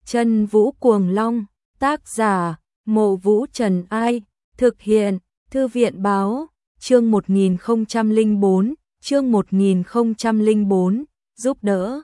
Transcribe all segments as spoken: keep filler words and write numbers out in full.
Chân Vũ Cuồng Long, tác giả, Mộ Vũ Trần Ai, thực hiện, Thư viện Báo, chương một nghìn không trăm lẻ bốn, chương một nghìn không trăm lẻ bốn, giúp đỡ.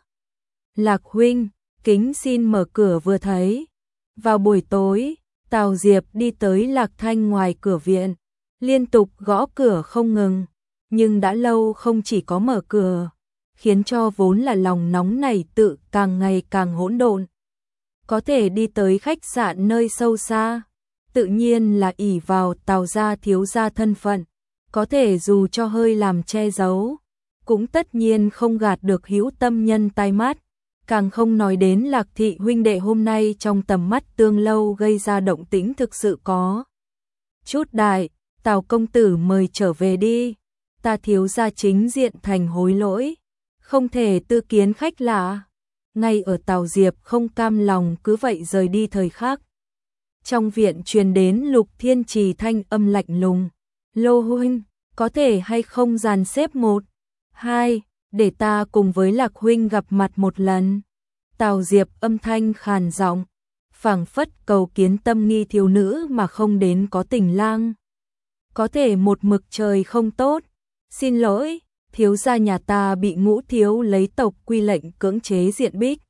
Lạc huynh, kính xin mở cửa vừa thấy. Vào buổi tối, Tào Diệp đi tới Lạc Thanh ngoài cửa viện, liên tục gõ cửa không ngừng, nhưng đã lâu không chỉ có mở cửa, khiến cho vốn là lòng nóng nảy tự càng ngày càng hỗn độn. Có thể đi tới khách sạn nơi sâu xa, tự nhiên là ỷ vào Tào gia thiếu gia thân phận, có thể dù cho hơi làm che giấu, cũng tất nhiên không gạt được hữu tâm nhân tai mắt, càng không nói đến Lạc thị huynh đệ hôm nay trong tầm mắt Tương Lâu gây ra động tĩnh thực sự có chút đại. Tào công tử mời trở về đi, ta thiếu gia chính diện thành hối lỗi, không thể tư kiến khách lạ. Ngay ở Tào Diệp không cam lòng cứ vậy rời đi thời khắc, trong viện truyền đến Lục Thiên Trì thanh âm lạnh lùng, Lô huynh, có thể hay không dàn xếp một, hai, để ta cùng với Lạc huynh gặp mặt một lần. Tào Diệp âm thanh khàn giọng, phảng phất cầu kiến tâm nghi thiếu nữ mà không đến có tình lang. Có thể một mực trời không tốt, xin lỗi, thiếu gia nhà ta bị Ngũ thiếu lấy tộc quy lệnh cưỡng chế diện bích,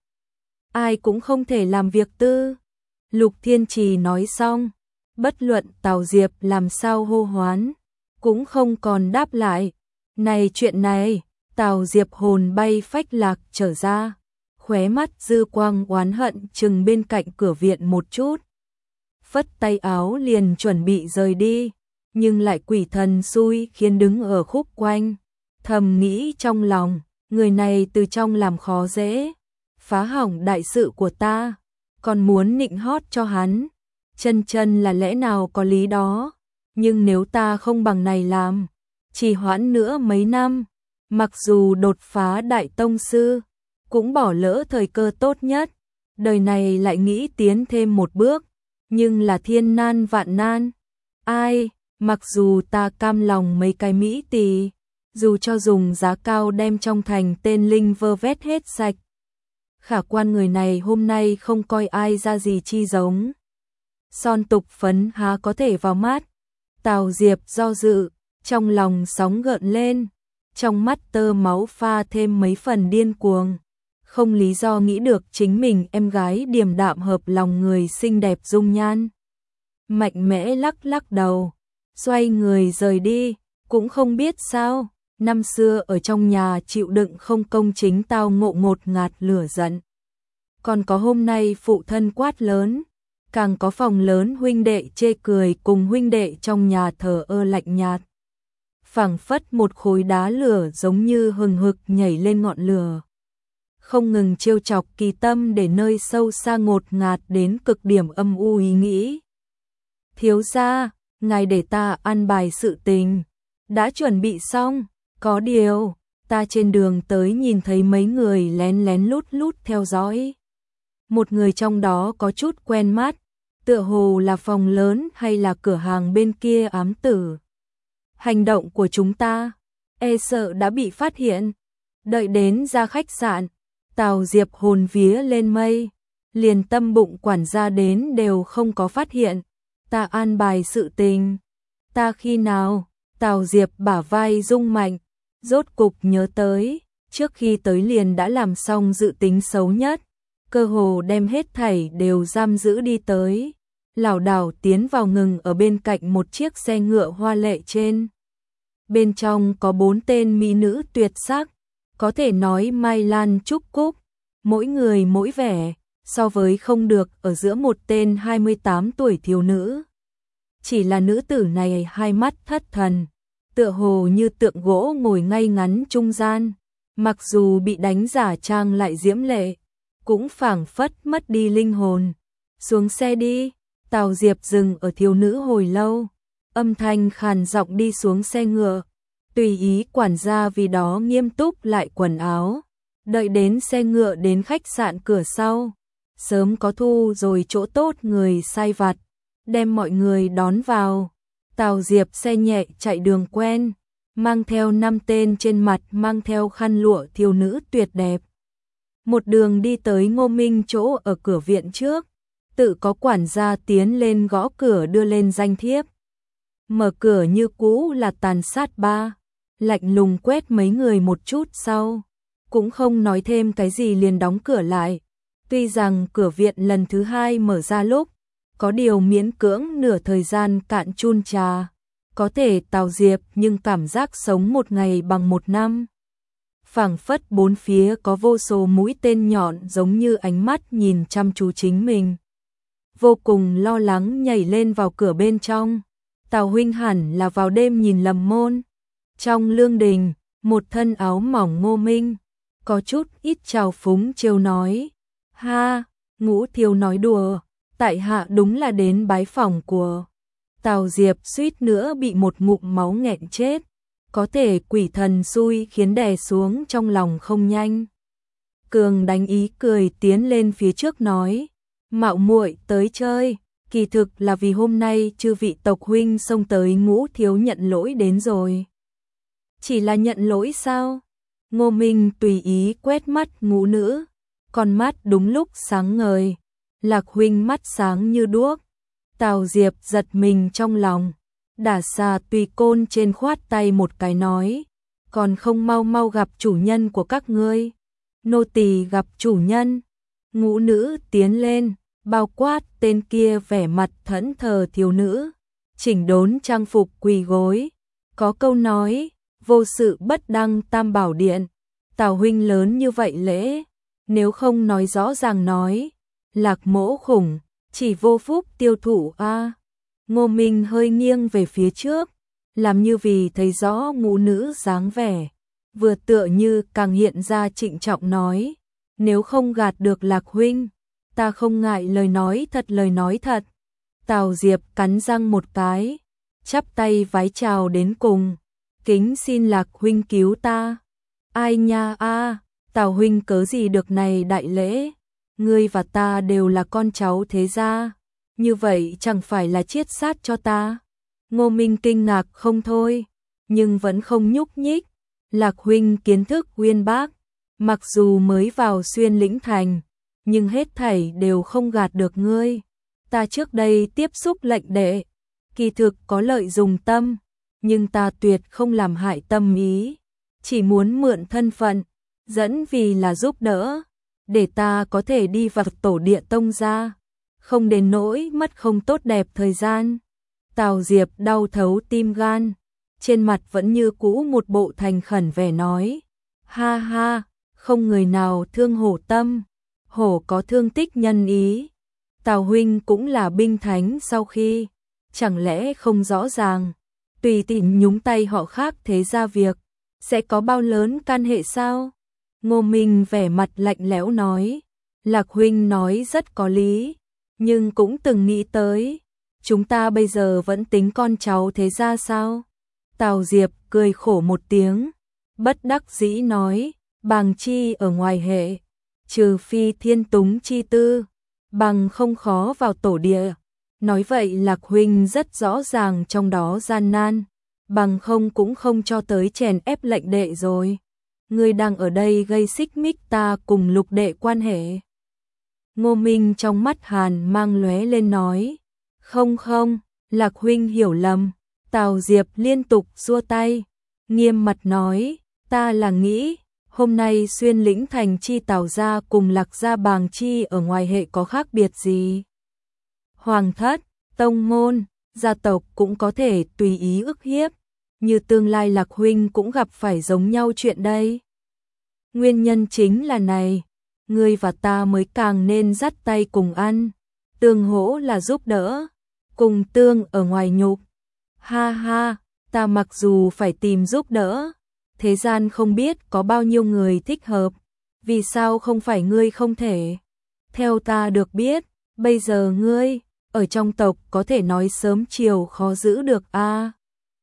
ai cũng không thể làm việc tư. Lục Thiên Trì nói xong, bất luận Tào Diệp làm sao hô hoán, cũng không còn đáp lại. Này chuyện này, Tào Diệp hồn bay phách lạc trở ra, khóe mắt dư quang oán hận chừng bên cạnh cửa viện một chút, phất tay áo liền chuẩn bị rời đi, nhưng lại quỷ thần xui khiến đứng ở khúc quanh, thầm nghĩ trong lòng, người này từ trong làm khó dễ, phá hỏng đại sự của ta, còn muốn nịnh hót cho hắn, chân chân là lẽ nào có lý đó, nhưng nếu ta không bằng này làm, trì hoãn nữa mấy năm, mặc dù đột phá đại tông sư, cũng bỏ lỡ thời cơ tốt nhất, đời này lại nghĩ tiến thêm một bước, nhưng là thiên nan vạn nan. Ai, mặc dù ta cam lòng mấy cái mỹ tỳ, dù cho dùng giá cao đem trong thành tên linh vơ vét hết sạch, khả quan người này hôm nay không coi ai ra gì chi giống. Son tục phấn há có thể vào mắt. Tào Diệp do dự, trong lòng sóng gợn lên, trong mắt tơ máu pha thêm mấy phần điên cuồng, không lý do nghĩ được chính mình em gái điềm đạm hợp lòng người xinh đẹp dung nhan. Mạnh mẽ lắc lắc đầu, xoay người rời đi, cũng không biết sao, năm xưa ở trong nhà chịu đựng không công chính tao ngộ ngột ngạt lửa giận. Còn có hôm nay phụ thân quát lớn, càng có phòng lớn huynh đệ chê cười cùng huynh đệ trong nhà thờ ơ lạnh nhạt. Phảng phất một khối đá lửa giống như hừng hực nhảy lên ngọn lửa, không ngừng trêu chọc kỳ tâm để nơi sâu xa ngột ngạt đến cực điểm âm u ý nghĩ. Thiếu gia, ngài để ta an bài sự tình, đã chuẩn bị xong, có điều, ta trên đường tới nhìn thấy mấy người lén lén lút lút theo dõi. Một người trong đó có chút quen mắt, tựa hồ là phòng lớn hay là cửa hàng bên kia ám tử. Hành động của chúng ta, e sợ đã bị phát hiện. Đợi đến ra khách sạn, Tào Diệp hồn vía lên mây, liền tâm bụng quản gia đến đều không có phát hiện. Ta an bài sự tình. Ta khi nào? Tào Diệp bả vai rung mạnh, rốt cục nhớ tới, trước khi tới liền đã làm xong dự tính xấu nhất, cơ hồ đem hết thảy đều giam giữ đi tới, lảo đảo tiến vào ngừng ở bên cạnh một chiếc xe ngựa hoa lệ trên. Bên trong có bốn tên mỹ nữ tuyệt sắc, có thể nói mai lan trúc cúc, mỗi người mỗi vẻ, so với không được ở giữa một tên hai mươi tám tuổi thiếu nữ. Chỉ là nữ tử này hai mắt thất thần, tựa hồ như tượng gỗ ngồi ngay ngắn trung gian, mặc dù bị đánh giả trang lại diễm lệ, cũng phảng phất mất đi linh hồn. Xuống xe đi, Tào Diệp dừng ở thiếu nữ hồi lâu, âm thanh khàn giọng đi xuống xe ngựa, tùy ý quản gia vì đó nghiêm túc lại quần áo, đợi đến xe ngựa đến khách sạn cửa sau, sớm có thu rồi chỗ tốt người sai vặt, đem mọi người đón vào. Tào Diệp xe nhẹ chạy đường quen, mang theo năm tên trên mặt mang theo khăn lụa thiếu nữ tuyệt đẹp. Một đường đi tới Ngô Minh chỗ ở cửa viện trước, tự có quản gia tiến lên gõ cửa đưa lên danh thiếp. Mở cửa như cũ là Tàn Sát Ba, lạnh lùng quét mấy người một chút sau, cũng không nói thêm cái gì liền đóng cửa lại. Tuy rằng cửa viện lần thứ hai mở ra lúc, có điều miễn cưỡng nửa thời gian cạn chun trà, có thể Tào Diệp nhưng cảm giác sống một ngày bằng một năm. Phảng phất bốn phía có vô số mũi tên nhọn giống như ánh mắt nhìn chăm chú chính mình. Vô cùng lo lắng nhảy lên vào cửa bên trong. Tào huynh hẳn là vào đêm nhìn lầm môn. Trong lương đình, một thân áo mỏng Ngô Minh, có chút ít trào phúng trêu nói. Ha, Ngũ Thiếu nói đùa, tại hạ đúng là đến bái phỏng của. Tào Diệp suýt nữa bị một ngụm máu nghẹn chết. Có thể quỷ thần xui khiến đè xuống trong lòng không nhanh. Cường đánh ý cười tiến lên phía trước nói. Mạo muội tới chơi, kỳ thực là vì hôm nay chư vị tộc huynh xông tới Ngũ Thiếu nhận lỗi đến rồi. Chỉ là nhận lỗi sao? Ngô Minh tùy ý quét mắt Ngũ nữ, con mắt đúng lúc sáng ngời. Lạc huynh mắt sáng như đuốc. Tào Diệp giật mình trong lòng. Đả xà tùy côn trên khoát tay một cái nói. Còn không mau mau gặp chủ nhân của các ngươi. Nô tỳ gặp chủ nhân. Ngũ nữ tiến lên, bao quát tên kia vẻ mặt thẫn thờ thiếu nữ. Chỉnh đốn trang phục quỳ gối. Có câu nói, vô sự bất đăng tam bảo điện. Tào huynh lớn như vậy lễ, nếu không nói rõ ràng nói. Lạc mỗ khủng, chỉ vô phúc tiêu thụ a. À. Ngô Minh hơi nghiêng về phía trước, làm như vì thấy rõ ngũ nữ dáng vẻ, vừa tựa như càng hiện ra trịnh trọng nói, nếu không gạt được Lạc huynh, ta không ngại lời nói thật lời nói thật. Tào Diệp cắn răng một cái, chắp tay vái chào đến cùng, kính xin Lạc huynh cứu ta. Ai nha a, à, Tào huynh cớ gì được này đại lễ, ngươi và ta đều là con cháu thế gia. Như vậy chẳng phải là chiết sát cho ta. Ngô Minh kinh ngạc không thôi, nhưng vẫn không nhúc nhích. Lạc huynh kiến thức uyên bác, mặc dù mới vào Xuyên Lĩnh Thành, nhưng hết thảy đều không gạt được ngươi. Ta trước đây tiếp xúc lệnh đệ, kỳ thực có lợi dùng tâm, nhưng ta tuyệt không làm hại tâm ý, chỉ muốn mượn thân phận, dẫn vì là giúp đỡ, để ta có thể đi vào tổ địa tông gia. Không đến nỗi mất không tốt đẹp thời gian. Tào Diệp đau thấu tim gan, trên mặt vẫn như cũ một bộ thành khẩn vẻ nói. Ha ha, không người nào thương hổ tâm, hổ có thương tích nhân ý. Tào huynh cũng là binh thánh sau khi, chẳng lẽ không rõ ràng, tùy tiện nhúng tay họ khác thế ra việc, sẽ có bao lớn can hệ sao? Ngô Minh vẻ mặt lạnh lẽo nói. Lạc huynh nói rất có lý. Nhưng cũng từng nghĩ tới, chúng ta bây giờ vẫn tính con cháu thế ra sao? Tào Diệp cười khổ một tiếng, bất đắc dĩ nói, bàng chi ở ngoài hệ, trừ phi thiên túng chi tư, bằng không khó vào tổ địa. Nói vậy Lạc huynh rất rõ ràng trong đó gian nan, bằng không cũng không cho tới chèn ép lệnh đệ rồi. Ngươi đang ở đây gây xích mích ta cùng Lục đệ quan hệ. Ngô Minh trong mắt hàn mang lóe lên nói. Không không, Lạc huynh hiểu lầm. Tào Diệp liên tục xua tay, nghiêm mặt nói, ta là nghĩ, hôm nay Xuyên Lĩnh Thành chi Tào gia cùng Lạc gia bàng chi ở ngoài hệ có khác biệt gì. Hoàng thất, tông môn, gia tộc cũng có thể tùy ý ức hiếp, như tương lai Lạc huynh cũng gặp phải giống nhau chuyện đây. Nguyên nhân chính là này. Ngươi và ta mới càng nên dắt tay cùng ăn, tương hỗ là giúp đỡ, cùng tương ở ngoài nhục. Ha ha, ta mặc dù phải tìm giúp đỡ, thế gian không biết có bao nhiêu người thích hợp, vì sao không phải ngươi không thể? Theo ta được biết, bây giờ ngươi, ở trong tộc có thể nói sớm chiều khó giữ được a. À.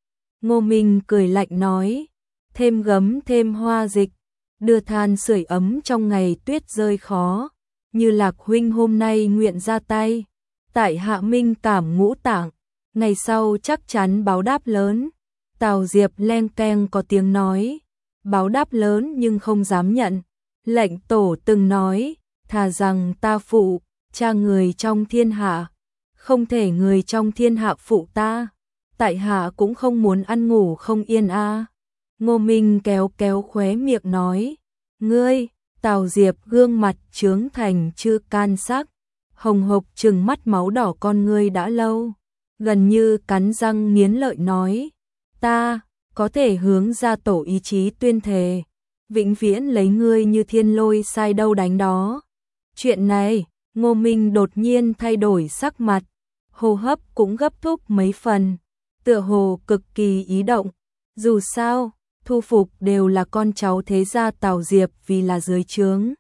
Ngô Minh cười lạnh nói, thêm gấm thêm hoa dịch. Đưa than sưởi ấm trong ngày tuyết rơi khó, như Lạc huynh hôm nay nguyện ra tay, tại hạ minh cảm ngũ tạng, ngày sau chắc chắn báo đáp lớn. Tào Diệp len keng có tiếng nói, báo đáp lớn nhưng không dám nhận. Lệnh tổ từng nói, thà rằng ta phụ, cha người trong thiên hạ, không thể người trong thiên hạ phụ ta, tại hạ cũng không muốn ăn ngủ không yên a. À. Ngô Minh kéo kéo khóe miệng nói, ngươi, Tào Diệp gương mặt trướng thành chữ can sắc, hồng hộc trừng mắt máu đỏ con ngươi đã lâu, gần như cắn răng nghiến lợi nói, ta có thể hướng ra tổ ý chí tuyên thề, vĩnh viễn lấy ngươi như thiên lôi sai đâu đánh đó. Chuyện này, Ngô Minh đột nhiên thay đổi sắc mặt, hô hấp cũng gấp thúc mấy phần, tựa hồ cực kỳ ý động, dù sao, thu phục đều là con cháu thế gia Tào Diệp vì là dưới trướng.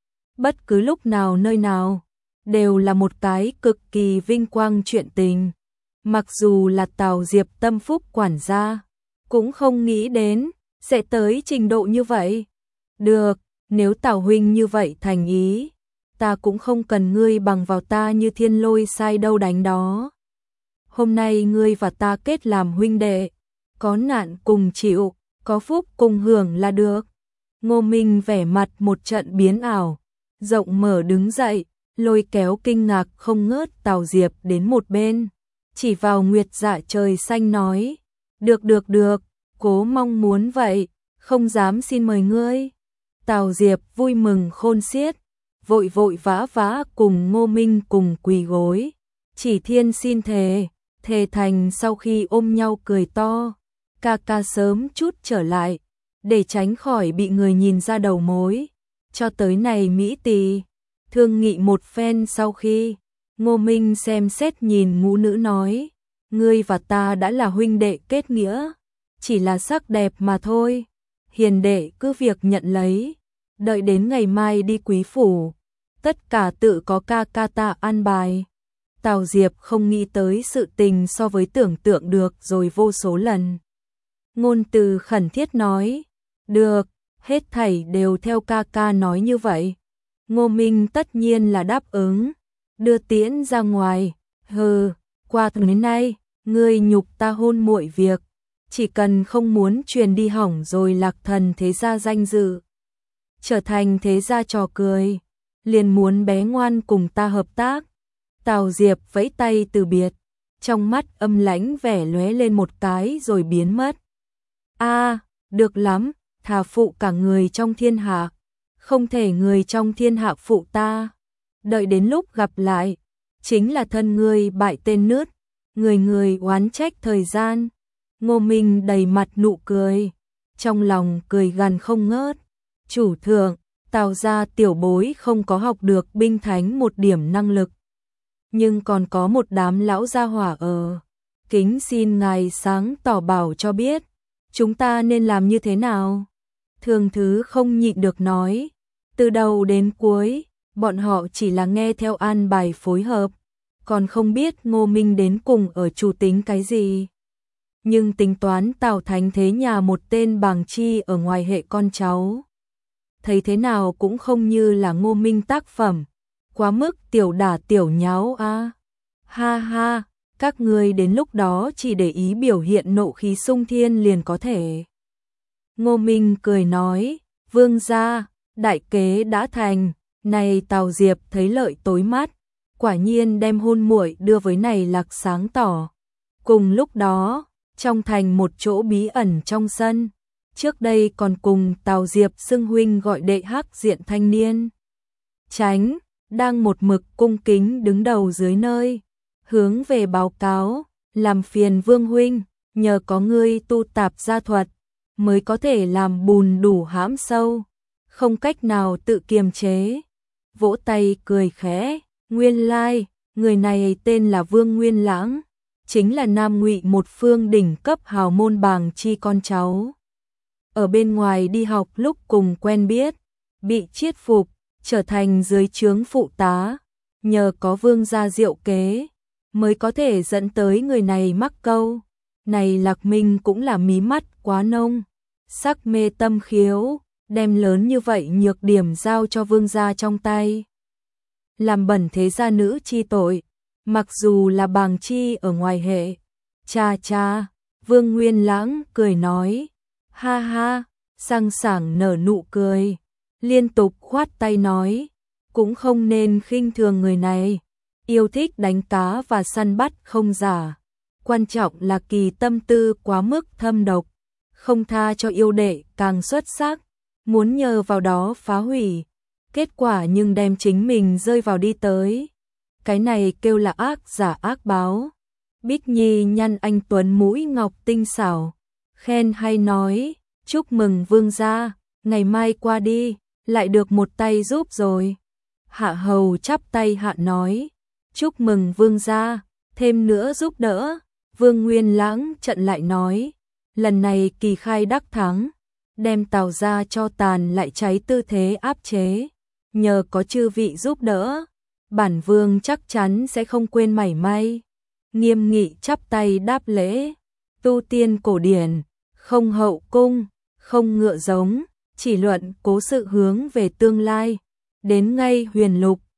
Bất cứ lúc nào nơi nào, đều là một cái cực kỳ vinh quang chuyện tình. Mặc dù là Tào Diệp tâm phúc quản gia, cũng không nghĩ đến sẽ tới trình độ như vậy. Được, nếu Tào huynh như vậy thành ý, ta cũng không cần ngươi bằng vào ta như thiên lôi sai đâu đánh đó. Hôm nay ngươi và ta kết làm huynh đệ, có nạn cùng chịu, có phúc cùng hưởng là được. Ngô Minh vẻ mặt một trận biến ảo, rộng mở đứng dậy, lôi kéo kinh ngạc không ngớt Tào Diệp đến một bên, chỉ vào Nguyệt Dạ trời xanh nói, được được được, cố mong muốn vậy, không dám xin mời ngươi. Tào Diệp vui mừng khôn xiết, vội vội vã vã cùng Ngô Minh cùng quỳ gối, chỉ thiên xin thề, thề thành sau khi ôm nhau cười to, ca ca sớm chút trở lại, để tránh khỏi bị người nhìn ra đầu mối. Cho tới này Mỹ Tỳ thương nghị một phen sau khi, Ngô Minh xem xét nhìn ngũ nữ nói, ngươi và ta đã là huynh đệ kết nghĩa, chỉ là sắc đẹp mà thôi, hiền đệ cứ việc nhận lấy, đợi đến ngày mai đi quý phủ, tất cả tự có ca ca ta an bài. Tào Diệp không nghĩ tới sự tình so với tưởng tượng được rồi vô số lần. Ngôn từ khẩn thiết nói, được, hết thảy đều theo ca ca nói như vậy. Ngô Minh tất nhiên là đáp ứng, đưa tiễn ra ngoài, hừ, qua từ đến nay, ngươi nhục ta hôn muội việc, chỉ cần không muốn truyền đi hỏng rồi Lạc Thần thế gia danh dự, trở thành thế gia trò cười, liền muốn bé ngoan cùng ta hợp tác. Tào Diệp vẫy tay từ biệt, trong mắt âm lãnh vẻ lóe lên một cái rồi biến mất. A, được lắm, thà phụ cả người trong thiên hạ, không thể người trong thiên hạ phụ ta. Đợi đến lúc gặp lại, chính là thân ngươi bại tên nướt, người người oán trách thời gian. Ngô Minh đầy mặt nụ cười, trong lòng cười gằn không ngớt. Chủ thượng, Tào gia tiểu bối không có học được binh thánh một điểm năng lực, nhưng còn có một đám lão gia hỏa ở. Kính xin ngài sáng tỏ bảo cho biết, chúng ta nên làm như thế nào? Thường Thứ không nhịn được nói, từ đầu đến cuối, bọn họ chỉ là nghe theo an bài phối hợp, còn không biết Ngô Minh đến cùng ở chủ tính cái gì. Nhưng tính toán Tào Thánh thế nhà một tên bàng chi ở ngoài hệ con cháu, thấy thế nào cũng không như là Ngô Minh tác phẩm, quá mức tiểu đả tiểu nháo a. À. Ha ha, các ngươi đến lúc đó chỉ để ý biểu hiện nộ khí sung thiên liền có thể. Ngô Minh cười nói, vương gia, đại kế đã thành, này Tào Diệp thấy lợi tối mắt, quả nhiên đem hôn muội đưa với này Lạc sáng tỏ. Cùng lúc đó, trong thành một chỗ bí ẩn trong sân, trước đây còn cùng Tào Diệp xưng huynh gọi đệ hắc diện thanh niên. Tránh, đang một mực cung kính đứng đầu dưới nơi, hướng về báo cáo, làm phiền vương huynh, nhờ có ngươi tu tạp gia thuật, mới có thể làm bùn đủ hãm sâu, không cách nào tự kiềm chế. Vỗ tay cười khẽ, nguyên lai, người này tên là Vương Nguyên Lãng, chính là Nam Ngụy một phương đỉnh cấp hào môn bàng chi con cháu. Ở bên ngoài đi học lúc cùng quen biết, bị chiết phục, trở thành dưới trướng phụ tá, nhờ có vương gia diệu kế, mới có thể dẫn tới người này mắc câu. Này Lạc Minh cũng là mí mắt quá nông, sắc mê tâm khiếu, đem lớn như vậy nhược điểm giao cho vương gia trong tay. Làm bẩn thế gia nữ chi tội, mặc dù là bàng chi ở ngoài hệ. Cha cha, Vương Nguyên Lãng cười nói, ha ha, sang sảng nở nụ cười, liên tục khoát tay nói, cũng không nên khinh thường người này, yêu thích đánh cá và săn bắt không giả. Quan trọng là kỳ tâm tư quá mức thâm độc, không tha cho yêu đệ càng xuất sắc, muốn nhờ vào đó phá hủy, kết quả nhưng đem chính mình rơi vào đi tới. Cái này kêu là ác giả ác báo. Bích Nhi nhăn anh tuấn mũi ngọc tinh xảo, khen hay nói, chúc mừng vương gia, ngày mai qua đi, lại được một tay giúp rồi. Hạ hầu chắp tay hạ nói, chúc mừng vương gia, thêm nữa giúp đỡ. Vương Nguyên Lãng trận lại nói, lần này kỳ khai đắc thắng, đem Tào ra cho tàn lại cháy tư thế áp chế, nhờ có chư vị giúp đỡ, bản vương chắc chắn sẽ không quên mảy may. Nghiêm nghị chắp tay đáp lễ, tu tiên cổ điển, không hậu cung, không ngựa giống, chỉ luận cố sự hướng về tương lai, đến ngay huyền lục,